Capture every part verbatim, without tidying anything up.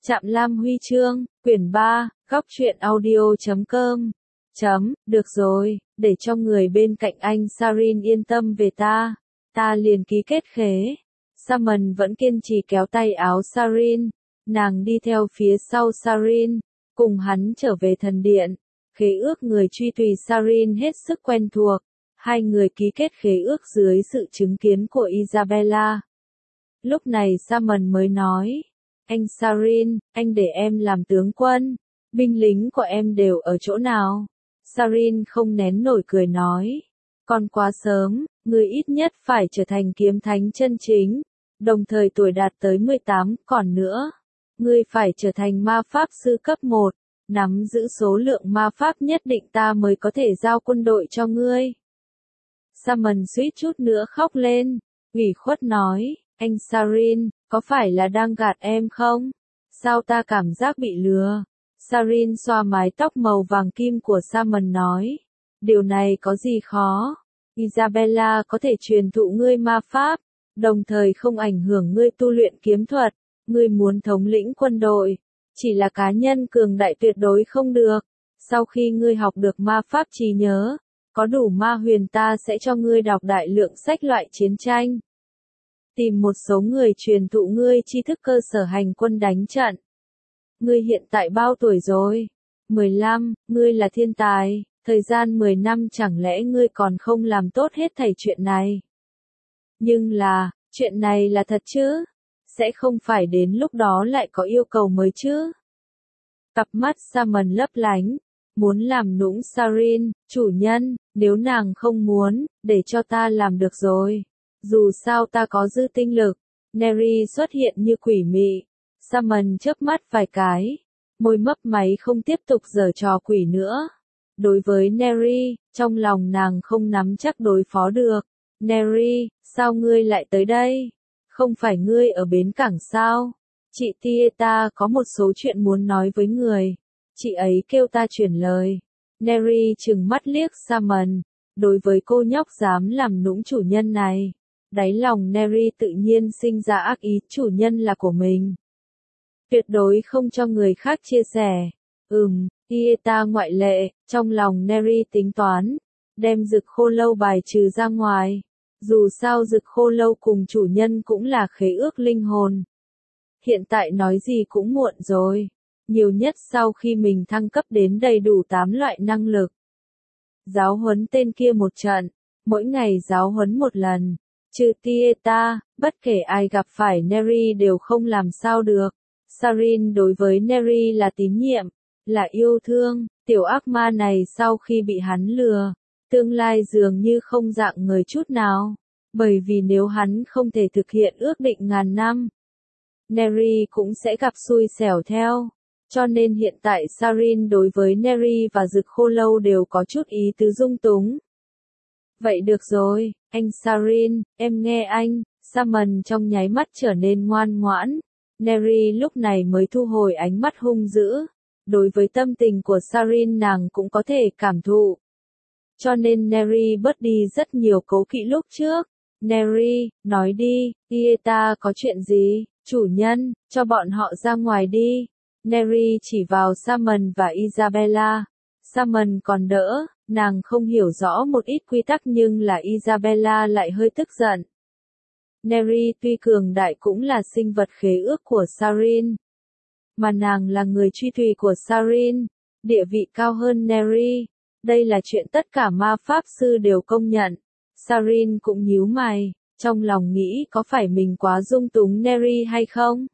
Trạm Lam Huy Chương, quyển ba, góc truyện audio chấm com. Chấm, được rồi, để cho người bên cạnh anh Sarin yên tâm về ta. Ta liền ký kết khế. Salmon vẫn kiên trì kéo tay áo Sarin. Nàng đi theo phía sau Sarin, cùng hắn trở về thần điện. Khế ước người truy tùy Sarin hết sức quen thuộc. Hai người ký kết khế ước dưới sự chứng kiến của Isabella. Lúc này Salmon mới nói. Anh Sarin, anh để em làm tướng quân. Binh lính của em đều ở chỗ nào? Sarin không nén nổi cười nói. Còn quá sớm, người ít nhất phải trở thành kiếm thánh chân chính. Đồng thời tuổi đạt tới mười tám, còn nữa. Ngươi phải trở thành ma pháp sư cấp một. Nắm giữ số lượng ma pháp nhất định ta mới có thể giao quân đội cho ngươi. Salmon suýt chút nữa khóc lên. Ủy khuất nói. Anh Sarin, có phải là đang gạt em không? Sao ta cảm giác bị lừa? Sarin xoa mái tóc màu vàng kim của Salmon nói. Điều này có gì khó? Isabella có thể truyền thụ ngươi ma pháp, đồng thời không ảnh hưởng ngươi tu luyện kiếm thuật. Ngươi muốn thống lĩnh quân đội, chỉ là cá nhân cường đại tuyệt đối không được. Sau khi ngươi học được ma pháp trí nhớ, có đủ ma huyền ta sẽ cho ngươi đọc đại lượng sách loại chiến tranh. Tìm một số người truyền thụ ngươi tri thức cơ sở hành quân đánh trận. Ngươi hiện tại bao tuổi rồi? mười lăm, ngươi là thiên tài, thời gian mười năm chẳng lẽ ngươi còn không làm tốt hết thảy chuyện này? Nhưng là, chuyện này là thật chứ? Sẽ không phải đến lúc đó lại có yêu cầu mới chứ? Cặp mắt Salmon lấp lánh, muốn làm nũng Sarin, chủ nhân, nếu nàng không muốn, để cho ta làm được rồi. Dù sao ta có dư tinh lực. Neri xuất hiện như quỷ mị. Salmon chớp mắt vài cái. Môi mấp máy không tiếp tục giở trò quỷ nữa. Đối với Neri, trong lòng nàng không nắm chắc đối phó được. Neri, sao ngươi lại tới đây? Không phải ngươi ở bến cảng sao? Chị Tieta có một số chuyện muốn nói với người. Chị ấy kêu ta chuyển lời. Neri trừng mắt liếc Salmon. Đối với cô nhóc dám làm nũng chủ nhân này. Đáy lòng Neri tự nhiên sinh ra ác ý, chủ nhân là của mình. Tuyệt đối không cho người khác chia sẻ. Ừm, Tieta ngoại lệ, trong lòng Neri tính toán. Đem rực khô lâu bài trừ ra ngoài. Dù sao rực khô lâu cùng chủ nhân cũng là khế ước linh hồn. Hiện tại nói gì cũng muộn rồi. Nhiều nhất sau khi mình thăng cấp đến đầy đủ tám loại năng lực. Giáo huấn tên kia một trận. Mỗi ngày giáo huấn một lần. Trừ Tieta, bất kể ai gặp phải Neri đều không làm sao được. Sarin đối với Neri là tín nhiệm, là yêu thương. Tiểu ác ma này sau khi bị hắn lừa, tương lai dường như không dạng người chút nào. Bởi vì nếu hắn không thể thực hiện ước định ngàn năm, Neri cũng sẽ gặp xui xẻo theo. Cho nên hiện tại Sarin đối với Neri và rực khô lâu đều có chút ý tứ dung túng. Vậy được rồi, anh Sarin, em nghe anh. Salmon trong nháy mắt trở nên ngoan ngoãn. Neri lúc này mới thu hồi ánh mắt hung dữ. Đối với tâm tình của Sarin nàng cũng có thể cảm thụ. Cho nên Neri bớt đi rất nhiều cố kỵ lúc trước. Neri, nói đi, Tieta có chuyện gì? Chủ nhân, cho bọn họ ra ngoài đi. Neri chỉ vào Salmon và Isabella. Salmon còn đỡ. Nàng không hiểu rõ một ít quy tắc nhưng là Isabella lại hơi tức giận. Neri tuy cường đại cũng là sinh vật khế ước của Sarin. Mà nàng là người truy tùy của Sarin, địa vị cao hơn Neri. Đây là chuyện tất cả ma pháp sư đều công nhận. Sarin cũng nhíu mày, trong lòng nghĩ có phải mình quá dung túng Neri hay không?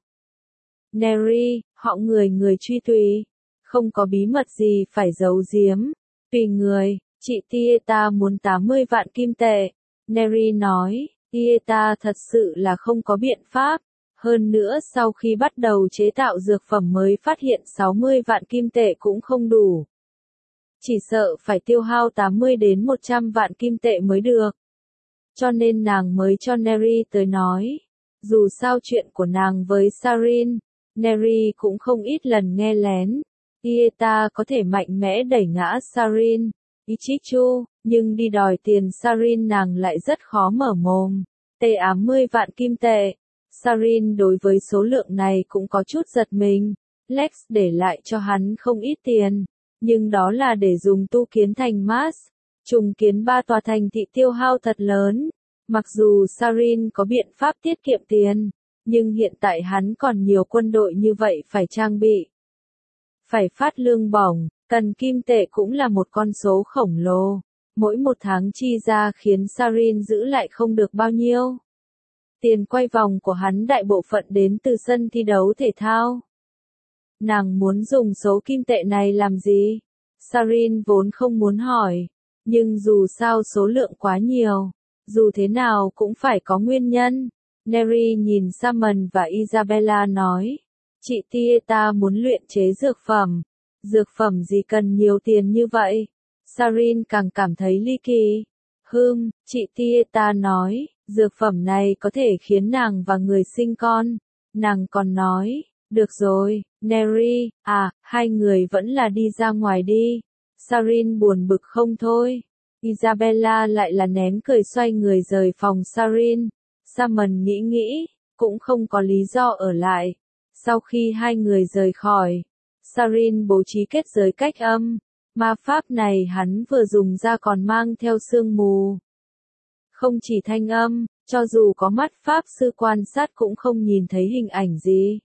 Neri, họ người người truy tùy. Không có bí mật gì phải giấu giếm. Tùy người, chị Tieta muốn tám mươi vạn kim tệ. Neri nói, Tieta thật sự là không có biện pháp. Hơn nữa sau khi bắt đầu chế tạo dược phẩm mới phát hiện sáu mươi vạn kim tệ cũng không đủ. Chỉ sợ phải tiêu hao tám mươi đến một trăm vạn kim tệ mới được. Cho nên nàng mới cho Neri tới nói. Dù sao chuyện của nàng với Sarin, Neri cũng không ít lần nghe lén. Tieta có thể mạnh mẽ đẩy ngã Sarin, Ichichu, nhưng đi đòi tiền Sarin nàng lại rất khó mở mồm. Tệ ám mươi vạn kim tệ. Sarin đối với số lượng này cũng có chút giật mình. Lex để lại cho hắn không ít tiền, nhưng đó là để dùng tu kiến thành Mars. Trùng kiến ba tòa thành thị tiêu hao thật lớn. Mặc dù Sarin có biện pháp tiết kiệm tiền, nhưng hiện tại hắn còn nhiều quân đội như vậy phải trang bị. Phải phát lương bổng, cần kim tệ cũng là một con số khổng lồ. Mỗi một tháng chi ra khiến Sarin giữ lại không được bao nhiêu. Tiền quay vòng của hắn đại bộ phận đến từ sân thi đấu thể thao. Nàng muốn dùng số kim tệ này làm gì? Sarin vốn không muốn hỏi, nhưng dù sao số lượng quá nhiều, dù thế nào cũng phải có nguyên nhân. Neri nhìn Salmon và Isabella nói, chị Tieta muốn luyện chế dược phẩm. Dược phẩm gì cần nhiều tiền như vậy? Sarin càng cảm thấy ly kỳ. Hừm, chị Tieta nói, dược phẩm này có thể khiến nàng và người sinh con. Nàng còn nói, được rồi, Neri, à, hai người vẫn là đi ra ngoài đi. Sarin buồn bực không thôi. Isabella lại là nén cười xoay người rời phòng Sarin. Salmon nghĩ nghĩ, cũng không có lý do ở lại. Sau khi hai người rời khỏi, Sarin bố trí kết giới cách âm. Ma pháp này hắn vừa dùng ra còn mang theo sương mù. Không chỉ thanh âm, cho dù có mắt pháp sư quan sát cũng không nhìn thấy hình ảnh gì.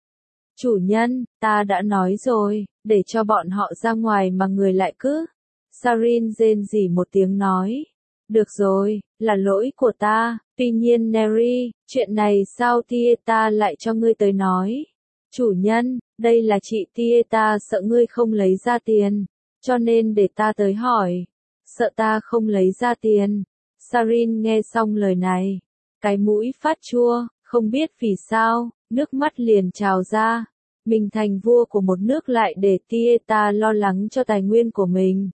Chủ nhân, ta đã nói rồi, để cho bọn họ ra ngoài mà người lại cứ. Sarin rên rỉ một tiếng nói. Được rồi, là lỗi của ta, tuy nhiên Neri, chuyện này sao Tieta lại cho ngươi tới nói? Chủ nhân, đây là chị Tieta sợ ngươi không lấy ra tiền, cho nên để ta tới hỏi. Sợ ta không lấy ra tiền. Sarin nghe xong lời này, cái mũi phát chua, không biết vì sao, nước mắt liền trào ra. Mình thành vua của một nước lại để Tieta lo lắng cho tài nguyên của mình.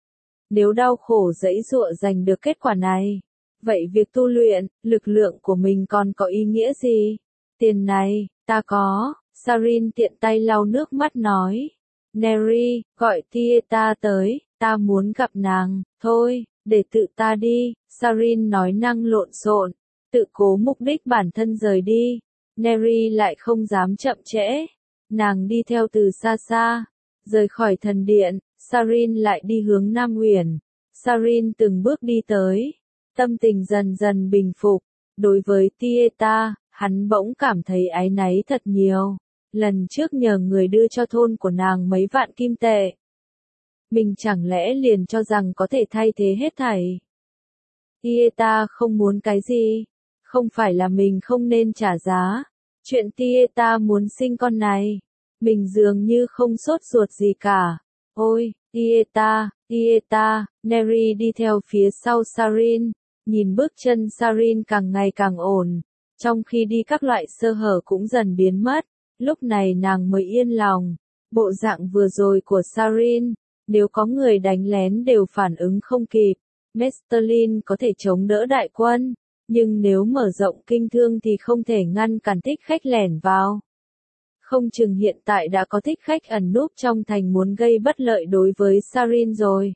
Nếu đau khổ dẫy dụa giành được kết quả này, vậy việc tu luyện, lực lượng của mình còn có ý nghĩa gì? Tiền này, ta có. Sarin tiện tay lau nước mắt nói. Neri, gọi Tieta tới, ta muốn gặp nàng. Thôi, để tự ta đi. Sarin nói năng lộn xộn, tự cố mục đích bản thân rời đi. Neri lại không dám chậm trễ. Nàng đi theo từ xa xa, rời khỏi thần điện. Sarin lại đi hướng Nam Uyển. Sarin từng bước đi tới, tâm tình dần dần bình phục. Đối với Tieta, hắn bỗng cảm thấy áy náy thật nhiều. Lần trước nhờ người đưa cho thôn của nàng mấy vạn kim tệ. Mình chẳng lẽ liền cho rằng có thể thay thế hết thảy. Tieta không muốn cái gì? Không phải là mình không nên trả giá. Chuyện Tieta muốn sinh con này, mình dường như không sốt ruột gì cả. Ôi, Tieta, Tieta, Neri đi theo phía sau Sarin, nhìn bước chân Sarin càng ngày càng ổn, trong khi đi các loại sơ hở cũng dần biến mất, lúc này nàng mới yên lòng. Bộ dạng vừa rồi của Sarin, nếu có người đánh lén đều phản ứng không kịp. Mestelin có thể chống đỡ đại quân, nhưng nếu mở rộng kinh thương thì không thể ngăn cản thích khách lẻn vào. Không chừng hiện tại đã có thích khách ẩn núp trong thành muốn gây bất lợi đối với Sarin rồi.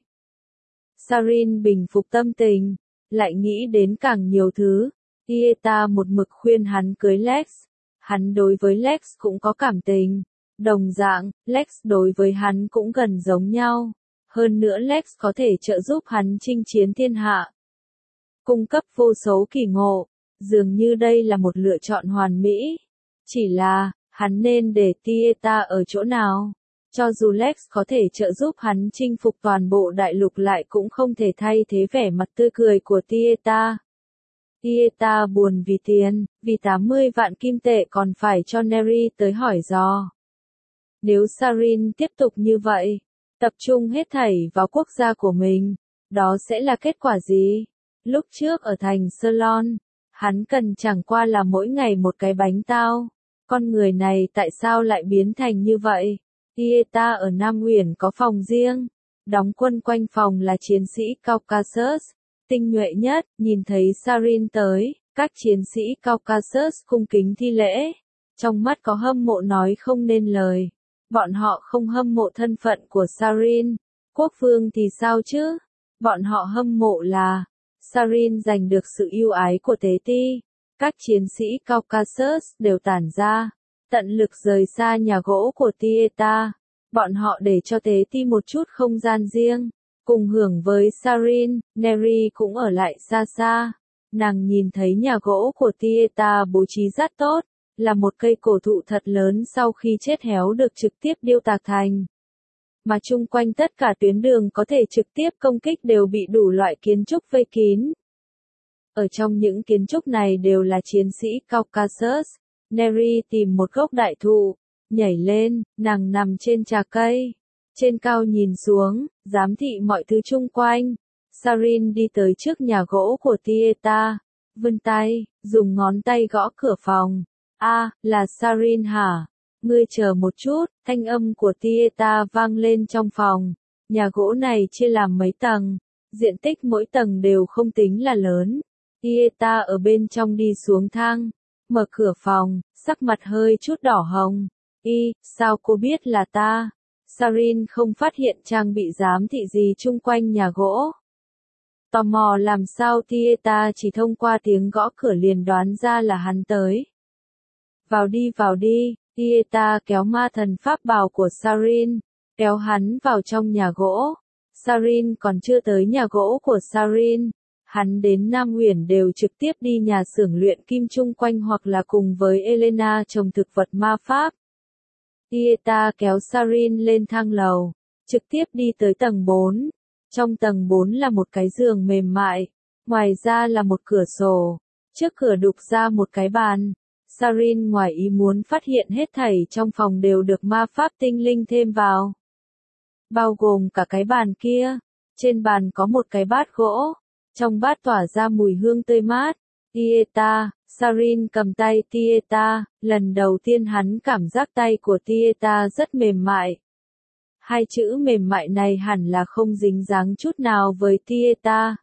Sarin bình phục tâm tình, lại nghĩ đến càng nhiều thứ. Tieta một mực khuyên hắn cưới Lex. Hắn đối với Lex cũng có cảm tình. Đồng dạng, Lex đối với hắn cũng gần giống nhau. Hơn nữa Lex có thể trợ giúp hắn chinh chiến thiên hạ. Cung cấp vô số kỳ ngộ. Dường như đây là một lựa chọn hoàn mỹ. Chỉ là, hắn nên để Tieta ở chỗ nào? Cho dù Lex có thể trợ giúp hắn chinh phục toàn bộ đại lục lại cũng không thể thay thế vẻ mặt tươi cười của Tieta. Tieta buồn vì tiền, vì tám mươi vạn kim tệ còn phải cho Neri tới hỏi dò. Nếu Sarin tiếp tục như vậy, tập trung hết thảy vào quốc gia của mình, đó sẽ là kết quả gì? Lúc trước ở thành Salon, hắn cần chẳng qua là mỗi ngày một cái bánh tao. Con người này tại sao lại biến thành như vậy? Tieta ở Nam Uyển có phòng riêng, đóng quân quanh phòng là chiến sĩ Caucasus, tinh nhuệ nhất. Nhìn thấy Sarin tới, các chiến sĩ Caucasus cung kính thi lễ, trong mắt có hâm mộ nói không nên lời. Bọn họ không hâm mộ thân phận của Sarin, quốc vương thì sao chứ? Bọn họ hâm mộ là Sarin giành được sự yêu ái của Tế Ti. Các chiến sĩ Caucasus đều tản ra, tận lực rời xa nhà gỗ của Tieta. Bọn họ để cho Tế Ti một chút không gian riêng, cùng hưởng với Sarin. Neri cũng ở lại xa xa. Nàng nhìn thấy nhà gỗ của Tieta bố trí rất tốt, là một cây cổ thụ thật lớn sau khi chết héo được trực tiếp điêu tạc thành. Mà chung quanh tất cả tuyến đường có thể trực tiếp công kích đều bị đủ loại kiến trúc vây kín. Ở trong những kiến trúc này đều là chiến sĩ Caucasus. Neri tìm một gốc đại thụ, nhảy lên, nàng nằm trên trà cây. Trên cao nhìn xuống, giám thị mọi thứ chung quanh. Sarin đi tới trước nhà gỗ của Tieta, vươn tay, dùng ngón tay gõ cửa phòng. A, là Sarin hả? Ngươi chờ một chút, thanh âm của Tieta vang lên trong phòng. Nhà gỗ này chia làm mấy tầng, diện tích mỗi tầng đều không tính là lớn. Tieta ở bên trong đi xuống thang, mở cửa phòng, sắc mặt hơi chút đỏ hồng. Y, sao cô biết là ta? Sarin không phát hiện trang bị giám thị gì chung quanh nhà gỗ. Tò mò làm sao Tieta chỉ thông qua tiếng gõ cửa liền đoán ra là hắn tới. Vào đi vào đi, Tieta kéo ma thần pháp bào của Sarin, kéo hắn vào trong nhà gỗ. Sarin còn chưa tới nhà gỗ của Sarin. Hắn đến Nam Huyền đều trực tiếp đi nhà xưởng luyện kim chung quanh hoặc là cùng với Elena trồng thực vật ma pháp. Tieta kéo Sarin lên thang lầu, trực tiếp đi tới tầng bốn. Trong tầng bốn là một cái giường mềm mại, ngoài ra là một cửa sổ, trước cửa đục ra một cái bàn. Sarin ngoài ý muốn phát hiện hết thảy trong phòng đều được ma pháp tinh linh thêm vào. Bao gồm cả cái bàn kia, trên bàn có một cái bát gỗ, trong bát tỏa ra mùi hương tươi mát. Tieta, Sarin cầm tay Tieta, lần đầu tiên hắn cảm giác tay của Tieta rất mềm mại. Hai chữ mềm mại này hẳn là không dính dáng chút nào với Tieta.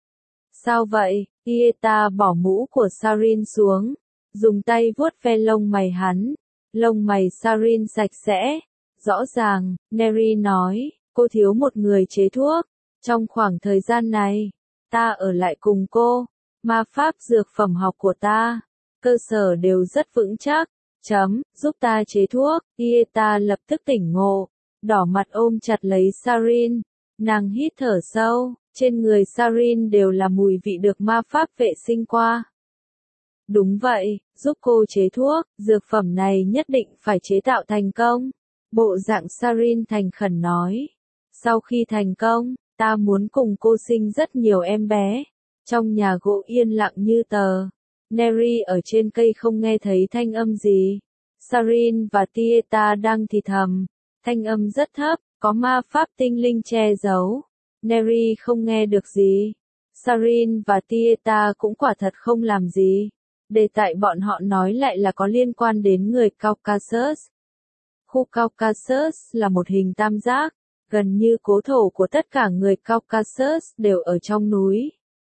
Sao vậy? Tieta bỏ mũ của Sarin xuống, dùng tay vuốt ve lông mày hắn. Lông mày Sarin sạch sẽ. Rõ ràng, Neri nói, cô thiếu một người chế thuốc. Trong khoảng thời gian này, ta ở lại cùng cô. Ma pháp dược phẩm học của ta, cơ sở đều rất vững chắc. Chấm, giúp ta chế thuốc. Tieta lập tức tỉnh ngộ, đỏ mặt ôm chặt lấy Sarin. Nàng hít thở sâu, trên người Sarin đều là mùi vị được ma pháp vệ sinh qua. Đúng vậy, giúp cô chế thuốc, dược phẩm này nhất định phải chế tạo thành công. Bộ dạng Sarin thành khẩn nói. Sau khi thành công, ta muốn cùng cô sinh rất nhiều em bé. Trong nhà gỗ yên lặng như tờ. Neri ở trên cây không nghe thấy thanh âm gì. Sarin và Tieta đang thì thầm. Thanh âm rất thấp, có ma pháp tinh linh che giấu. Neri không nghe được gì. Sarin và Tieta cũng quả thật không làm gì. Đề tài bọn họ nói lại là có liên quan đến người Caucasus. Khu Caucasus là một hình tam giác, gần như cố thổ của tất cả người Caucasus đều ở trong núi.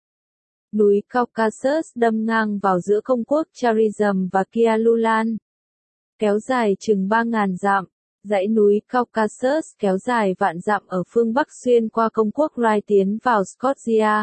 Núi Caucasus đâm ngang vào giữa công quốc Charizm và Kialulan, kéo dài chừng ba nghìn dặm. Dãy núi Caucasus kéo dài vạn dặm ở phương Bắc xuyên qua công quốc Rai tiến vào Scotia.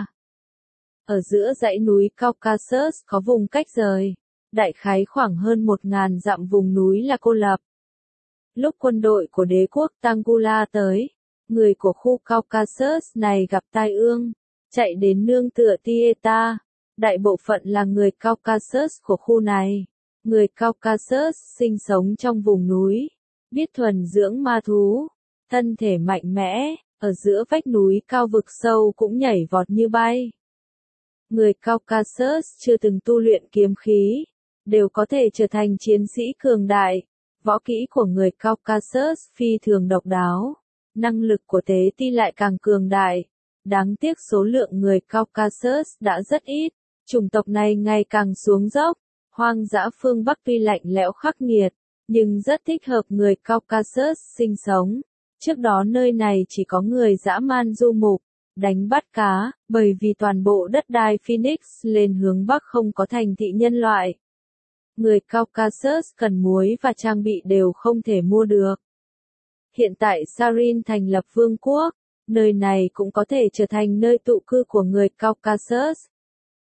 Ở giữa dãy núi Caucasus có vùng cách rời, đại khái khoảng hơn một nghìn dặm vùng núi là cô lập. Lúc quân đội của đế quốc Tangula tới, người của khu Caucasus này gặp tai ương, chạy đến nương tựa Tieta. Đại bộ phận là người Caucasus của khu này. Người Caucasus sinh sống trong vùng núi, biết thuần dưỡng ma thú, thân thể mạnh mẽ, ở giữa vách núi cao vực sâu cũng nhảy vọt như bay. Người Caucasus chưa từng tu luyện kiếm khí, đều có thể trở thành chiến sĩ cường đại. Võ kỹ của người Caucasus phi thường độc đáo, năng lực của Tế Ti lại càng cường đại. Đáng tiếc số lượng người Caucasus đã rất ít, chủng tộc này ngày càng xuống dốc. Hoang dã phương Bắc tuy lạnh lẽo khắc nghiệt, nhưng rất thích hợp người Caucasus sinh sống. Trước đó nơi này chỉ có người dã man du mục, đánh bắt cá, bởi vì toàn bộ đất đai Phoenix lên hướng Bắc không có thành thị nhân loại. Người Caucasus cần muối và trang bị đều không thể mua được. Hiện tại Sarin thành lập vương quốc, nơi này cũng có thể trở thành nơi tụ cư của người Caucasus.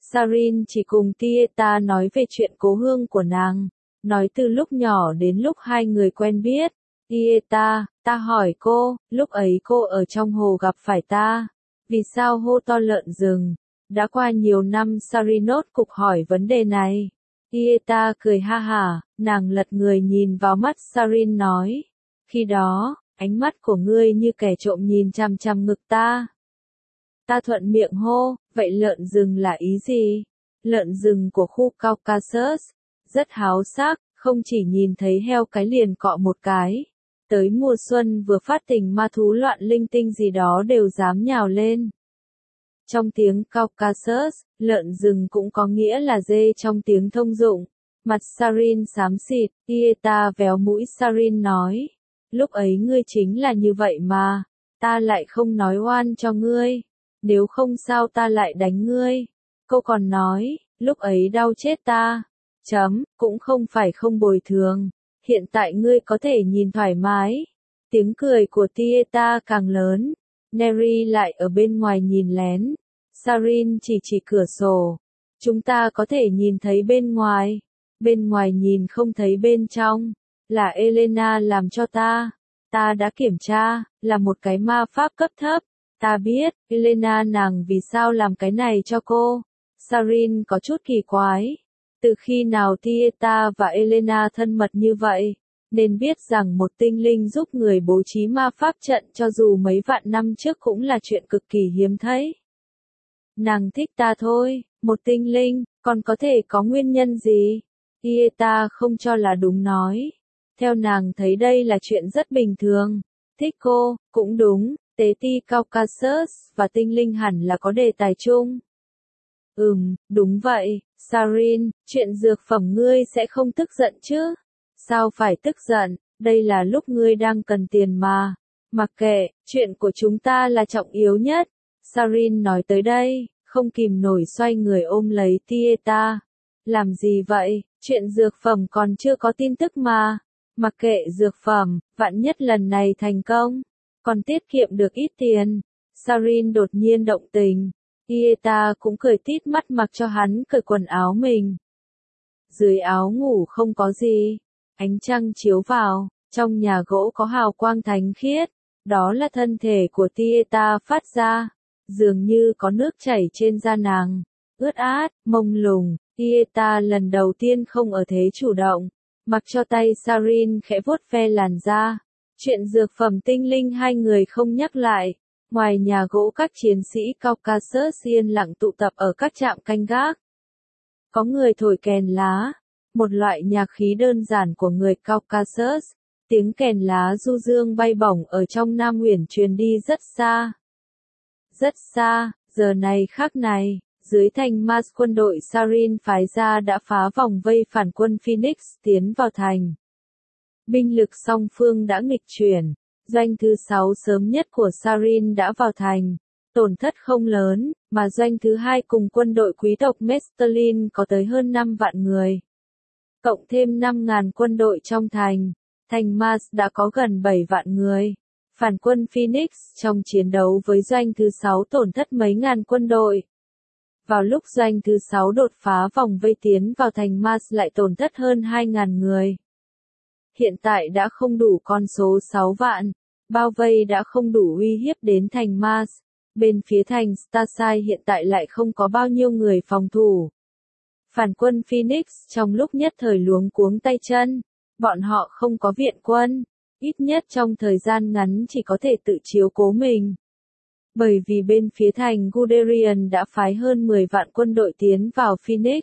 Sarin chỉ cùng Tieta nói về chuyện cố hương của nàng, nói từ lúc nhỏ đến lúc hai người quen biết. Tieta, ta hỏi cô, lúc ấy cô ở trong hồ gặp phải ta, vì sao hô to lợn rừng? Đã qua nhiều năm Sarinot cục hỏi vấn đề này. Tieta cười ha hả, nàng lật người nhìn vào mắt Sarin nói. Khi đó, ánh mắt của ngươi như kẻ trộm nhìn chằm chằm ngực ta. Ta thuận miệng hô, vậy lợn rừng là ý gì? Lợn rừng của khu Caucasus, rất háo sắc, không chỉ nhìn thấy heo cái liền cọ một cái. Tới mùa xuân vừa phát tình ma thú loạn linh tinh gì đó đều dám nhào lên. Trong tiếng Caucasus, lợn rừng cũng có nghĩa là dê trong tiếng thông dụng. Mặt Sarin xám xịt, Tieta véo mũi Sarin nói. Lúc ấy ngươi chính là như vậy mà, ta lại không nói oan cho ngươi. Nếu không sao ta lại đánh ngươi. Cô còn nói, lúc ấy đau chết ta. Chấm, cũng không phải không bồi thường. Hiện tại ngươi có thể nhìn thoải mái. Tiếng cười của Tieta càng lớn. Neri lại ở bên ngoài nhìn lén. Sarin chỉ chỉ cửa sổ. Chúng ta có thể nhìn thấy bên ngoài. Bên ngoài nhìn không thấy bên trong. Là Elena làm cho ta. Ta đã kiểm tra, là một cái ma pháp cấp thấp. Ta biết, Elena nàng vì sao làm cái này cho cô. Sarin có chút kỳ quái. Từ khi nào Tieta và Elena thân mật như vậy, nên biết rằng một tinh linh giúp người bố trí ma pháp trận cho dù mấy vạn năm trước cũng là chuyện cực kỳ hiếm thấy. Nàng thích ta thôi, một tinh linh, còn có thể có nguyên nhân gì? Tieta không cho là đúng nói. Theo nàng thấy đây là chuyện rất bình thường. Thích cô, cũng đúng, tế ti Caucasus và tinh linh hẳn là có đề tài chung. Ừm, đúng vậy, Sarin, chuyện dược phẩm ngươi sẽ không tức giận chứ? Sao phải tức giận, đây là lúc ngươi đang cần tiền mà. Mặc kệ, chuyện của chúng ta là trọng yếu nhất. Sarin nói tới đây, không kìm nổi xoay người ôm lấy Tieta. Làm gì vậy, chuyện dược phẩm còn chưa có tin tức mà. Mặc kệ dược phẩm, vạn nhất lần này thành công, còn tiết kiệm được ít tiền. Sarin đột nhiên động tình. Tieta cũng cười tít mắt mặc cho hắn cởi quần áo mình. Dưới áo ngủ không có gì. Ánh trăng chiếu vào, trong nhà gỗ có hào quang thánh khiết. Đó là thân thể của Tieta phát ra. Dường như có nước chảy trên da nàng. Ướt át, mông lung. Tieta lần đầu tiên không ở thế chủ động. Mặc cho tay Sarin khẽ vuốt ve làn da. Chuyện dược phẩm tinh linh hai người không nhắc lại. Ngoài nhà gỗ các chiến sĩ Caucasus yên lặng tụ tập ở các trạm canh gác. Có người thổi kèn lá, một loại nhạc khí đơn giản của người Caucasus. Tiếng kèn lá du dương bay bổng ở trong Nam Uyển truyền đi rất xa. Rất xa, giờ này khắc này, dưới thành Mars quân đội Sarin phái ra đã phá vòng vây phản quân Phoenix tiến vào thành. Binh lực song phương đã nghịch chuyển. Doanh thứ sáu sớm nhất của Sarin đã vào thành, tổn thất không lớn, mà doanh thứ hai cùng quân đội quý tộc Mestelin có tới hơn năm vạn người. Cộng thêm năm ngàn quân đội trong thành, thành Mars đã có gần bảy vạn người. Phản quân Phoenix trong chiến đấu với doanh thứ sáu tổn thất mấy ngàn quân đội. Vào lúc doanh thứ sáu đột phá vòng vây tiến vào thành Mars lại tổn thất hơn hai ngàn người. Hiện tại đã không đủ con số sáu vạn, bao vây đã không đủ uy hiếp đến thành Mars. Bên phía thành Starside hiện tại lại không có bao nhiêu người phòng thủ. Phản quân Phoenix trong lúc nhất thời luống cuống tay chân, bọn họ không có viện quân, ít nhất trong thời gian ngắn chỉ có thể tự chiếu cố mình. Bởi vì bên phía thành Guderian đã phái hơn mười vạn quân đội tiến vào Phoenix.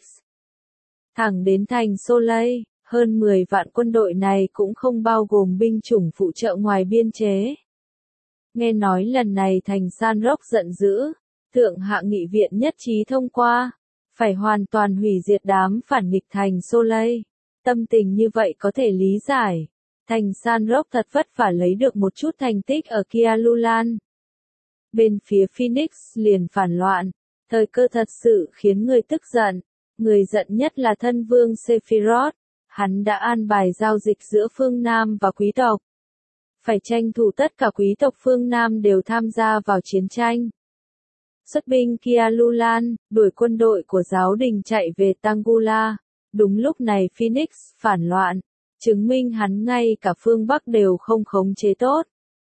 Thẳng đến thành Soleil. Hơn mười vạn quân đội này cũng không bao gồm binh chủng phụ trợ ngoài biên chế. Nghe nói lần này thành San Roque giận dữ, thượng hạ nghị viện nhất trí thông qua, phải hoàn toàn hủy diệt đám phản nghịch thành Soleil. Tâm tình như vậy có thể lý giải. Thành San Roque thật vất vả lấy được một chút thành tích ở Kialulan. Bên phía Phoenix liền phản loạn, thời cơ thật sự khiến người tức giận. Người giận nhất là thân vương Sephiroth. Hắn đã an bài giao dịch giữa phương Nam và quý tộc. Phải tranh thủ tất cả quý tộc phương Nam đều tham gia vào chiến tranh. xuất binh Kialulan, đuổi quân đội của giáo đình chạy về Tangula. Đúng lúc này Phoenix phản loạn, chứng minh hắn ngay cả phương Bắc đều không khống chế tốt,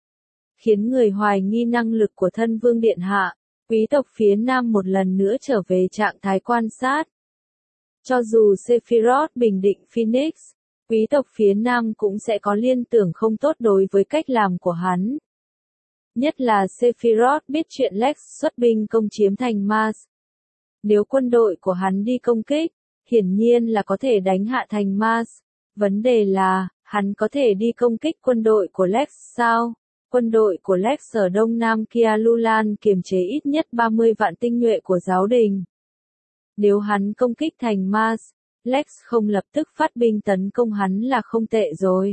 khiến người hoài nghi năng lực của thân vương điện hạ. Quý tộc phía Nam một lần nữa trở về trạng thái quan sát. Cho dù Sephiroth bình định Phoenix, quý tộc phía Nam cũng sẽ có liên tưởng không tốt đối với cách làm của hắn. Nhất là Sephiroth biết chuyện Lex xuất binh công chiếm thành Mars. Nếu quân đội của hắn đi công kích, hiển nhiên là có thể đánh hạ thành Mars. Vấn đề là, hắn có thể đi công kích quân đội của Lex sao? Quân đội của Lex ở đông nam Kialulan kiềm chế ít nhất ba mươi vạn tinh nhuệ của giáo đình. Nếu hắn công kích thành Mars, Lex không lập tức phát binh tấn công hắn là không tệ rồi.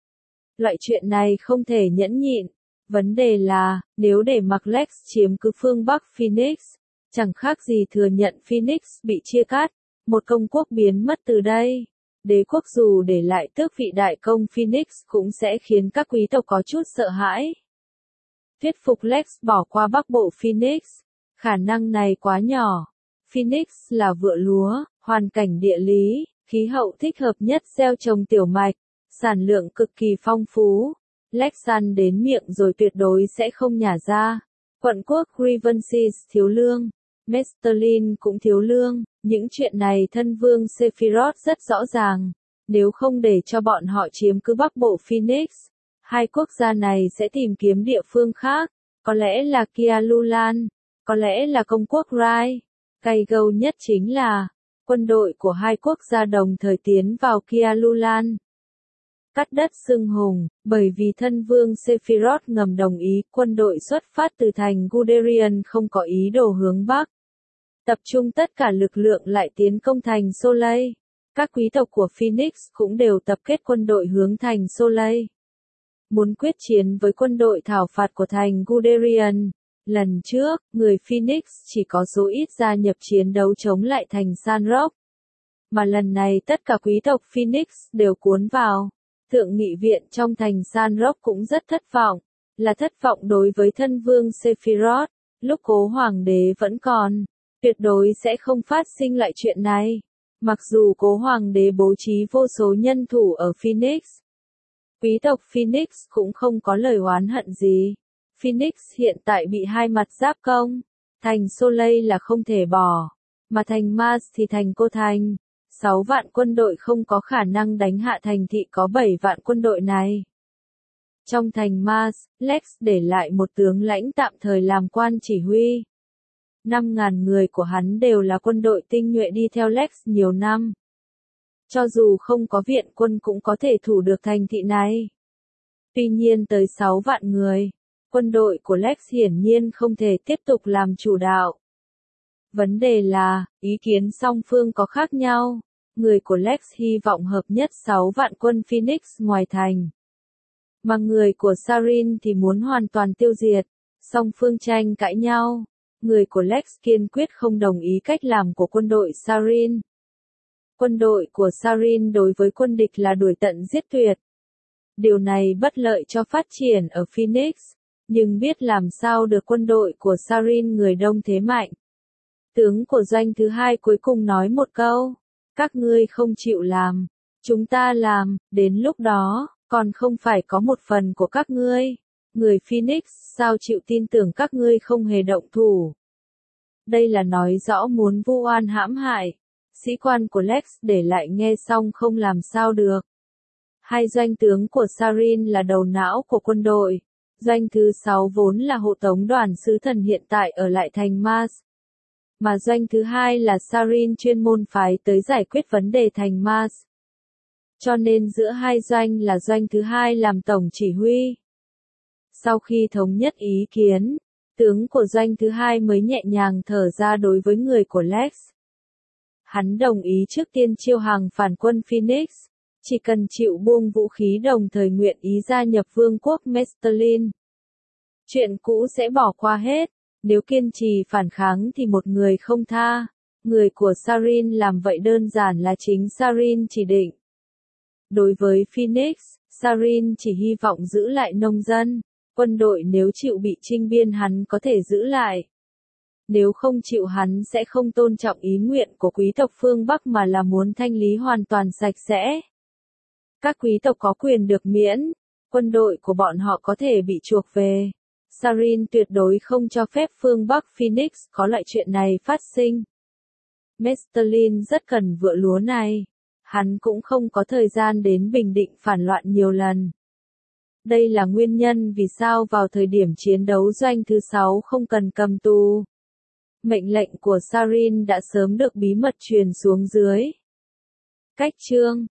Loại chuyện này không thể nhẫn nhịn. Vấn đề là, nếu để mặc Lex chiếm cứ phương Bắc Phoenix, chẳng khác gì thừa nhận Phoenix bị chia cắt, một công quốc biến mất từ đây. Đế quốc dù để lại tước vị đại công Phoenix cũng sẽ khiến các quý tộc có chút sợ hãi. Thuyết phục Lex bỏ qua bắc bộ Phoenix, khả năng này quá nhỏ. Phoenix là vựa lúa, hoàn cảnh địa lý, khí hậu thích hợp nhất gieo trồng tiểu mạch, sản lượng cực kỳ phong phú. Lex ăn đến miệng rồi tuyệt đối sẽ không nhả ra. Quận quốc Grievance thiếu lương, Mestelin cũng thiếu lương, những chuyện này thân vương Sephiroth rất rõ ràng. Nếu không để cho bọn họ chiếm cứ bắc bộ Phoenix, hai quốc gia này sẽ tìm kiếm địa phương khác, có lẽ là Kialulan, có lẽ là công quốc Rai. Cay gâu nhất chính là, quân đội của hai quốc gia đồng thời tiến vào Kialulan. Cắt đất xưng hùng, bởi vì thân vương Sephiroth ngầm đồng ý quân đội xuất phát từ thành Guderian không có ý đồ hướng Bắc. Tập trung tất cả lực lượng lại tiến công thành Soleil. Các quý tộc của Phoenix cũng đều tập kết quân đội hướng thành Soleil. Muốn quyết chiến với quân đội thảo phạt của thành Guderian. Lần trước, người Phoenix chỉ có số ít gia nhập chiến đấu chống lại thành San Roque. Mà lần này tất cả quý tộc Phoenix đều cuốn vào. Thượng nghị viện trong thành San Roque cũng rất thất vọng, là thất vọng đối với thân vương Sephiroth, lúc cố hoàng đế vẫn còn, tuyệt đối sẽ không phát sinh lại chuyện này. Mặc dù cố hoàng đế bố trí vô số nhân thủ ở Phoenix, quý tộc Phoenix cũng không có lời oán hận gì. Phoenix hiện tại bị hai mặt giáp công, thành Soleil là không thể bỏ, mà thành Mars thì thành cô thành. sáu vạn quân đội không có khả năng đánh hạ thành thị có bảy vạn quân đội này. Trong thành Mars, Lex để lại một tướng lãnh tạm thời làm quan chỉ huy. năm ngàn người của hắn đều là quân đội tinh nhuệ đi theo Lex nhiều năm. Cho dù không có viện quân cũng có thể thủ được thành thị này. Tuy nhiên tới sáu vạn người, quân đội của Lex hiển nhiên không thể tiếp tục làm chủ đạo. Vấn đề là, ý kiến song phương có khác nhau. Người của Lex hy vọng hợp nhất sáu vạn quân Phoenix ngoài thành. Mà người của Sarin thì muốn hoàn toàn tiêu diệt. Song phương tranh cãi nhau. Người của Lex kiên quyết không đồng ý cách làm của quân đội Sarin. Quân đội của Sarin đối với quân địch là đuổi tận giết tuyệt. Điều này bất lợi cho phát triển ở Phoenix. Nhưng biết làm sao được quân đội của Sarin người đông thế mạnh. Tướng của doanh thứ hai cuối cùng nói một câu. Các ngươi không chịu làm, chúng ta làm, đến lúc đó, còn không phải có một phần của các ngươi. Người Phoenix sao chịu tin tưởng các ngươi không hề động thủ. Đây là nói rõ muốn vu oan hãm hại. Sĩ quan của Lex để lại nghe xong không làm sao được. Hai doanh tướng của Sarin là đầu não của quân đội. Doanh thứ sáu vốn là hộ tống đoàn sứ thần hiện tại ở lại thành Mars. Mà doanh thứ hai là Sarin chuyên môn phái tới giải quyết vấn đề thành Mars. Cho nên giữa hai doanh là doanh thứ hai làm tổng chỉ huy. Sau khi thống nhất ý kiến, tướng của doanh thứ hai mới nhẹ nhàng thở ra đối với người của Lex. Hắn đồng ý trước tiên chiêu hàng phản quân Phoenix, chỉ cần chịu buông vũ khí đồng thời nguyện ý gia nhập vương quốc Mestelin. Chuyện cũ sẽ bỏ qua hết. Nếu kiên trì phản kháng thì một người không tha. Người của Sarin làm vậy đơn giản là chính Sarin chỉ định. Đối với Phoenix, Sarin chỉ hy vọng giữ lại nông dân. Quân đội nếu chịu bị chinh biên hắn có thể giữ lại. Nếu không chịu hắn sẽ không tôn trọng ý nguyện của quý tộc phương Bắc mà là muốn thanh lý hoàn toàn sạch sẽ. Các quý tộc có quyền được miễn, quân đội của bọn họ có thể bị chuộc về. Sarin tuyệt đối không cho phép phương Bắc Phoenix có loại chuyện này phát sinh. Mestelin rất cần vựa lúa này. Hắn cũng không có thời gian đến bình định phản loạn nhiều lần. Đây là nguyên nhân vì sao vào thời điểm chiến đấu doanh thứ sáu không cần cầm tù. Mệnh lệnh của Sarin đã sớm được bí mật truyền xuống dưới. Cách chương